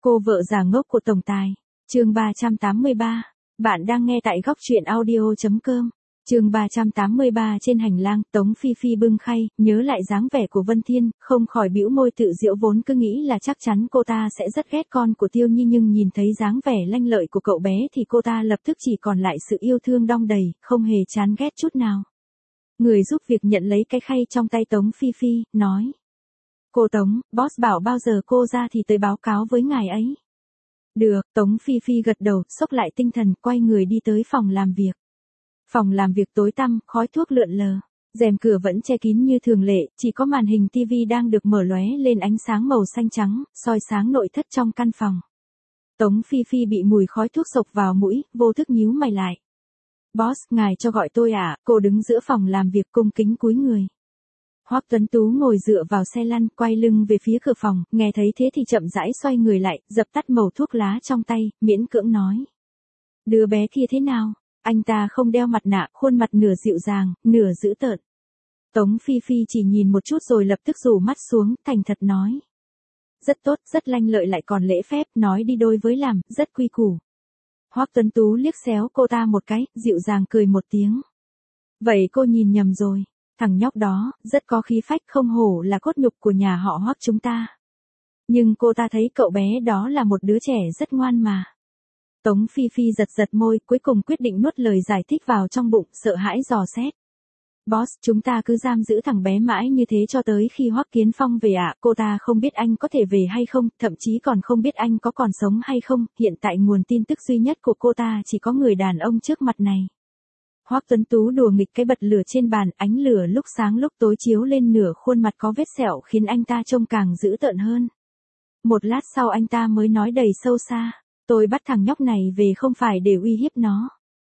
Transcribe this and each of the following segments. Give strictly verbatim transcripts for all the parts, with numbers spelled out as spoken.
Cô vợ già ngốc của tổng tài. Chương ba trăm tám mươi ba. Bạn đang nghe tại góc truyện audio chấm com. Chương ba trăm tám mươi ba. Trên hành lang, Tống Phi Phi bưng khay, nhớ lại dáng vẻ của Vân Thiên, không khỏi bĩu môi tự giễu, vốn cứ nghĩ là chắc chắn cô ta sẽ rất ghét con của Tiêu Nhi, nhưng nhìn thấy dáng vẻ lanh lợi của cậu bé thì cô ta lập tức chỉ còn lại sự yêu thương đong đầy, không hề chán ghét chút nào. Người giúp việc nhận lấy cái khay trong tay Tống Phi Phi, nói: "Cô Tống, boss bảo bao giờ cô ra thì tới báo cáo với ngài ấy." "Được." Tống Phi Phi gật đầu, xốc lại tinh thần, quay người đi tới phòng làm việc. Phòng làm việc tối tăm, khói thuốc lượn lờ, rèm cửa vẫn che kín như thường lệ, chỉ có màn hình tivi đang được mở lóe lên ánh sáng màu xanh trắng, soi sáng nội thất trong căn phòng. Tống Phi Phi bị mùi khói thuốc xộc vào mũi, vô thức nhíu mày lại. "Boss, ngài cho gọi tôi à?" Cô đứng giữa phòng làm việc cung kính cúi người. Hoắc Tuấn Tú ngồi dựa vào xe lăn, quay lưng về phía cửa phòng, nghe thấy thế thì chậm rãi xoay người lại, dập tắt mẩu thuốc lá trong tay, miễn cưỡng nói: "Đứa bé kia thế nào?" Anh ta không đeo mặt nạ, khuôn mặt nửa dịu dàng, nửa dữ tợn. Tống Phi Phi chỉ nhìn một chút rồi lập tức rủ mắt xuống, thành thật nói: "Rất tốt, rất lanh lợi lại còn lễ phép, nói đi đôi với làm, rất quy củ." Hoắc Tuấn Tú liếc xéo cô ta một cái, dịu dàng cười một tiếng. "Vậy cô nhìn nhầm rồi. Thằng nhóc đó, rất có khí phách, không hổ là cốt nhục của nhà họ Hoắc chúng ta. Nhưng cô ta thấy cậu bé đó là một đứa trẻ rất ngoan mà." Tống Phi Phi giật giật môi, cuối cùng quyết định nuốt lời giải thích vào trong bụng, sợ hãi dò xét. "Boss, chúng ta cứ giam giữ thằng bé mãi như thế cho tới khi Hoắc Kiến Phong về ạ." "Cô ta không biết anh có thể về hay không, thậm chí còn không biết anh có còn sống hay không, hiện tại nguồn tin tức duy nhất của cô ta chỉ có người đàn ông trước mặt này." Hoắc Tuấn Tú đùa nghịch cái bật lửa trên bàn, ánh lửa lúc sáng lúc tối chiếu lên nửa khuôn mặt có vết sẹo khiến anh ta trông càng dữ tợn hơn. Một lát sau anh ta mới nói đầy sâu xa: "Tôi bắt thằng nhóc này về không phải để uy hiếp nó.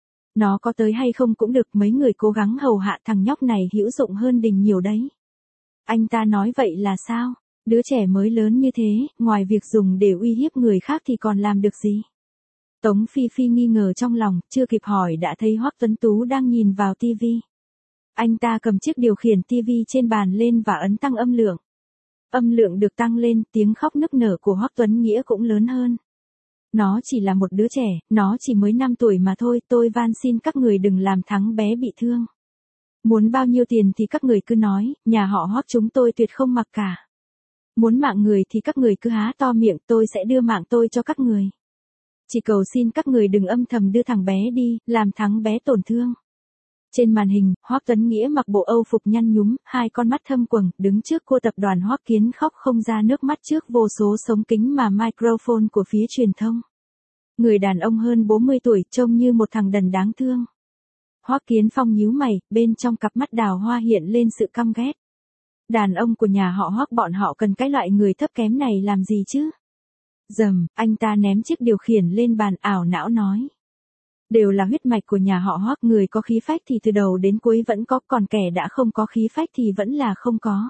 Nó có tới hay không cũng được, mấy người cố gắng hầu hạ thằng nhóc này hữu dụng hơn Đình nhiều đấy." Anh ta nói vậy là sao? Đứa trẻ mới lớn như thế, ngoài việc dùng để uy hiếp người khác thì còn làm được gì? Tống Phi Phi nghi ngờ trong lòng, chưa kịp hỏi đã thấy Hoắc Tuấn Tú đang nhìn vào tivi. Anh ta cầm chiếc điều khiển tivi trên bàn lên và ấn tăng âm lượng. Âm lượng được tăng lên, tiếng khóc nức nở của Hoắc Tuấn Nghĩa cũng lớn hơn. "Nó chỉ là một đứa trẻ, nó chỉ mới năm tuổi mà thôi, tôi van xin các người đừng làm thằng bé bị thương. Muốn bao nhiêu tiền thì các người cứ nói, nhà họ Hoắc chúng tôi tuyệt không mặc cả. Muốn mạng người thì các người cứ há to miệng, tôi sẽ đưa mạng tôi cho các người. Chỉ cầu xin các người đừng âm thầm đưa thằng bé đi, làm thằng bé tổn thương." Trên màn hình, Hoắc Tuấn Nghĩa mặc bộ Âu phục nhăn nhúm, hai con mắt thâm quầng, đứng trước cô tập đoàn Hoắc Kiến khóc không ra nước mắt trước vô số sống kính mà microphone của phía truyền thông. Người đàn ông hơn bốn mươi tuổi, trông như một thằng đần đáng thương. Hoắc Kiến Phong nhíu mày, bên trong cặp mắt đào hoa hiện lên sự căm ghét. Đàn ông của nhà họ Hoắc bọn họ cần cái loại người thấp kém này làm gì chứ? Dầm, anh ta ném chiếc điều khiển lên bàn, ảo não nói: "Đều là huyết mạch của nhà họ Hoắc, người có khí phách thì từ đầu đến cuối vẫn có, còn kẻ đã không có khí phách thì vẫn là không có."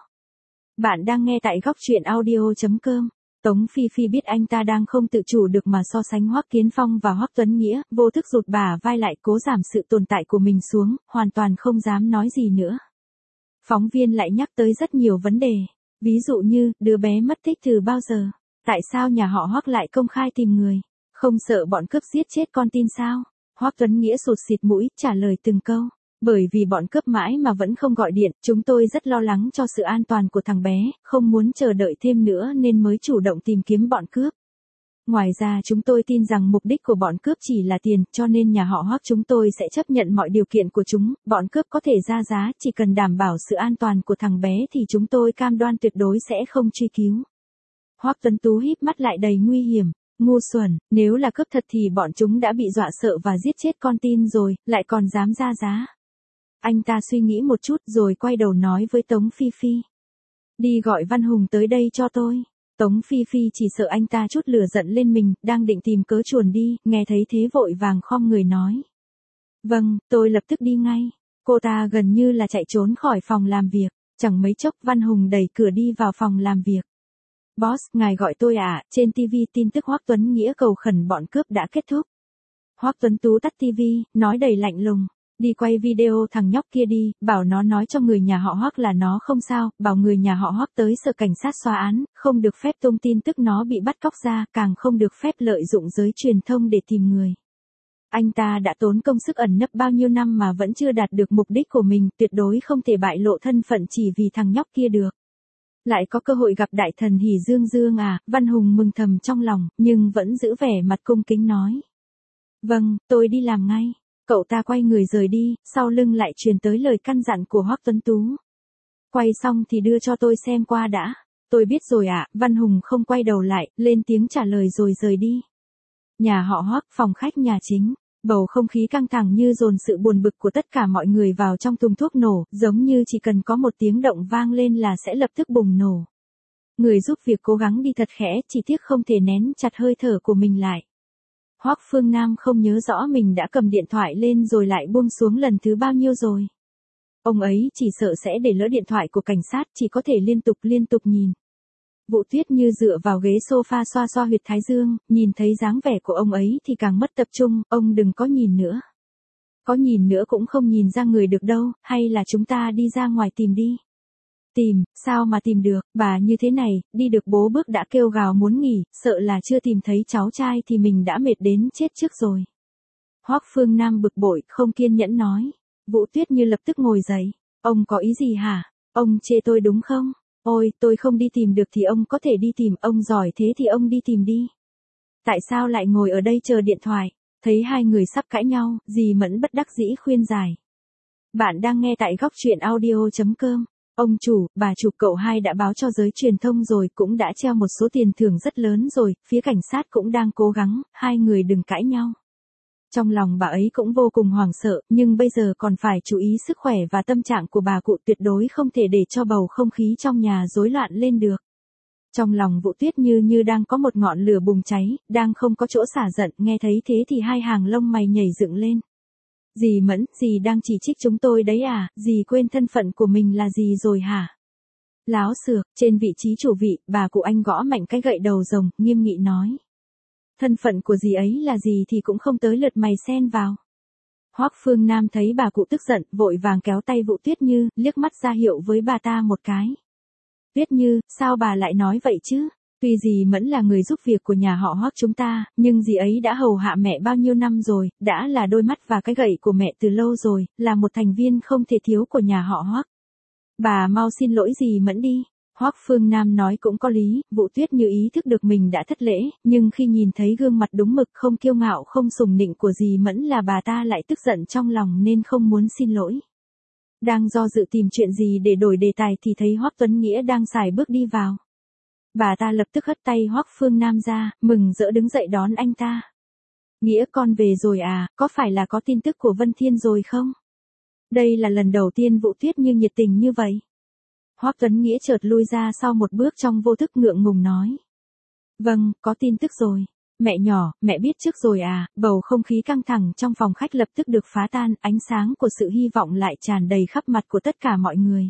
Bạn đang nghe tại góc truyện audio chấm com. Tống Phi Phi biết anh ta đang không tự chủ được mà so sánh Hoắc Kiến Phong và Hoắc Tuấn Nghĩa, vô thức rụt bả vai lại, cố giảm sự tồn tại của mình xuống, hoàn toàn không dám nói gì nữa. Phóng viên lại nhắc tới rất nhiều vấn đề, ví dụ như, đứa bé mất tích từ bao giờ? Tại sao nhà họ Hoắc lại công khai tìm người? Không sợ bọn cướp giết chết con tin sao? Hoắc Tuấn Nghĩa sụt xịt mũi, trả lời từng câu: "Bởi vì bọn cướp mãi mà vẫn không gọi điện, chúng tôi rất lo lắng cho sự an toàn của thằng bé, không muốn chờ đợi thêm nữa nên mới chủ động tìm kiếm bọn cướp. Ngoài ra chúng tôi tin rằng mục đích của bọn cướp chỉ là tiền, cho nên nhà họ Hoắc chúng tôi sẽ chấp nhận mọi điều kiện của chúng, bọn cướp có thể ra giá, chỉ cần đảm bảo sự an toàn của thằng bé thì chúng tôi cam đoan tuyệt đối sẽ không truy cứu." Hoắc Tuấn Tú híp mắt lại đầy nguy hiểm. Ngu xuẩn, nếu là cướp thật thì bọn chúng đã bị dọa sợ và giết chết con tin rồi, lại còn dám ra giá. Anh ta suy nghĩ một chút rồi quay đầu nói với Tống Phi Phi: "Đi gọi Văn Hùng tới đây cho tôi." Tống Phi Phi chỉ sợ anh ta chút lửa giận lên mình, đang định tìm cớ chuồn đi, nghe thấy thế vội vàng khom người nói: "Vâng, tôi lập tức đi ngay." Cô ta gần như là chạy trốn khỏi phòng làm việc. Chẳng mấy chốc Văn Hùng đẩy cửa đi vào phòng làm việc. "Boss, ngài gọi tôi à?" Trên tivi tin tức Hoắc Tuấn Nghĩa cầu khẩn bọn cướp đã kết thúc. Hoắc Tuấn Tú tắt tivi, nói đầy lạnh lùng: Đi quay video thằng nhóc kia đi, bảo nó nói cho người nhà họ Hoắc là nó không sao, bảo người nhà họ Hoắc tới sở cảnh sát xóa án, không được phép tung tin tức nó bị bắt cóc ra, càng không được phép lợi dụng giới truyền thông để tìm người. Anh ta đã tốn công sức ẩn nấp bao nhiêu năm mà vẫn chưa đạt được mục đích của mình, tuyệt đối không thể bại lộ thân phận chỉ vì thằng nhóc kia được. Lại có cơ hội gặp đại thần Hỉ Dương Dương à, Văn Hùng mừng thầm trong lòng, nhưng vẫn giữ vẻ mặt cung kính nói. Vâng, tôi đi làm ngay. Cậu ta quay người rời đi, sau lưng lại truyền tới lời căn dặn của Hoắc Tuấn Tú. Quay xong thì đưa cho tôi xem qua đã. Tôi biết rồi ạ, à, Văn Hùng không quay đầu lại, lên tiếng trả lời rồi rời đi. Nhà họ Hoắc, phòng khách nhà chính. Bầu không khí căng thẳng như dồn sự buồn bực của tất cả mọi người vào trong thùng thuốc nổ, giống như chỉ cần có một tiếng động vang lên là sẽ lập tức bùng nổ. Người giúp việc cố gắng đi thật khẽ, chỉ tiếc không thể nén chặt hơi thở của mình lại. Hoắc Phương Nam không nhớ rõ mình đã cầm điện thoại lên rồi lại buông xuống lần thứ bao nhiêu rồi. Ông ấy chỉ sợ sẽ để lỡ điện thoại của cảnh sát, chỉ có thể liên tục liên tục nhìn. Vũ Tuyết Như dựa vào ghế sofa xoa xoa huyệt thái dương, nhìn thấy dáng vẻ của ông ấy thì càng mất tập trung, ông đừng có nhìn nữa. Có nhìn nữa cũng không nhìn ra người được đâu, hay là chúng ta đi ra ngoài tìm đi. Tìm, sao mà tìm được, bà như thế này, đi được bố bước đã kêu gào muốn nghỉ, sợ là chưa tìm thấy cháu trai thì mình đã mệt đến chết trước rồi. Hoắc Phương Nam bực bội, không kiên nhẫn nói. Vũ Tuyết Như lập tức ngồi dậy. Ông có ý gì hả? Ông chê tôi đúng không? Ôi, tôi không đi tìm được thì ông có thể đi tìm, ông giỏi thế thì ông đi tìm đi. Tại sao lại ngồi ở đây chờ điện thoại? Thấy hai người sắp cãi nhau, dì Mẫn bất đắc dĩ khuyên giải. Bạn đang nghe tại góc truyện audio chấm com. Ông chủ, bà chủ cậu hai đã báo cho giới truyền thông rồi, cũng đã treo một số tiền thưởng rất lớn rồi, phía cảnh sát cũng đang cố gắng, hai người đừng cãi nhau. Trong lòng bà ấy cũng vô cùng hoảng sợ, nhưng bây giờ còn phải chú ý sức khỏe và tâm trạng của bà cụ, tuyệt đối không thể để cho bầu không khí trong nhà rối loạn lên được. Trong lòng Vũ Tuyết Như như đang có một ngọn lửa bùng cháy, đang không có chỗ xả giận, nghe thấy thế thì hai hàng lông mày nhảy dựng lên. Dì Mẫn, dì đang chỉ trích chúng tôi đấy à, dì quên thân phận của mình là gì rồi hả? Láo xược, trên vị trí chủ vị, bà cụ Anh gõ mạnh cái gậy đầu rồng, nghiêm nghị nói. Thân phận của dì ấy là gì thì cũng không tới lượt mày xen vào. Hoắc Phương Nam thấy bà cụ tức giận, vội vàng kéo tay Vũ Tuyết Như, liếc mắt ra hiệu với bà ta một cái. Tuyết Như, sao bà lại nói vậy chứ? Tuy dì Mẫn là người giúp việc của nhà họ Hoắc chúng ta, nhưng dì ấy đã hầu hạ mẹ bao nhiêu năm rồi, đã là đôi mắt và cái gậy của mẹ từ lâu rồi, là một thành viên không thể thiếu của nhà họ Hoắc. Bà mau xin lỗi dì Mẫn đi. Hoắc Phương Nam nói cũng có lý, Vũ Tuyết Như ý thức được mình đã thất lễ, nhưng khi nhìn thấy gương mặt đúng mực không kiêu ngạo không sùng nịnh của dì Mẫn là bà ta lại tức giận trong lòng nên không muốn xin lỗi. Đang do dự tìm chuyện gì để đổi đề tài thì thấy Hoắc Tuấn Nghĩa đang xài bước đi vào. Bà ta lập tức hất tay Hoắc Phương Nam ra, mừng rỡ đứng dậy đón anh ta. Nghĩa con về rồi à, có phải là có tin tức của Vân Thiên rồi không? Đây là lần đầu tiên Vũ Tuyết Như nhiệt tình như vậy. Hoắc Tuấn Nghĩa chợt lui ra sau một bước trong vô thức ngượng ngùng nói. Vâng, có tin tức rồi. Mẹ nhỏ, mẹ biết trước rồi à, bầu không khí căng thẳng trong phòng khách lập tức được phá tan, ánh sáng của sự hy vọng lại tràn đầy khắp mặt của tất cả mọi người.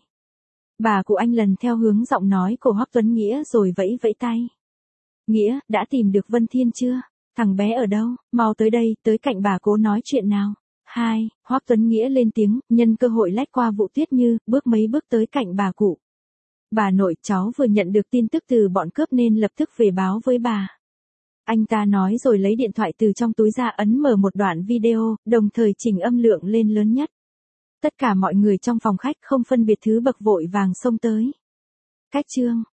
Bà cụ Anh lần theo hướng giọng nói của Hoắc Tuấn Nghĩa rồi vẫy vẫy tay. Nghĩa, đã tìm được Vân Thiên chưa? Thằng bé ở đâu? Mau tới đây, tới cạnh bà cố nói chuyện nào. Hai, Hoắc Tuấn Nghĩa lên tiếng, nhân cơ hội lách qua Vũ Tuyết Như, bước mấy bước tới cạnh bà cụ. Bà nội, cháu vừa nhận được tin tức từ bọn cướp nên lập tức về báo với bà. Anh ta nói rồi lấy điện thoại từ trong túi ra ấn mở một đoạn video, đồng thời chỉnh âm lượng lên lớn nhất. Tất cả mọi người trong phòng khách không phân biệt thứ bậc vội vàng xông tới. Cách chương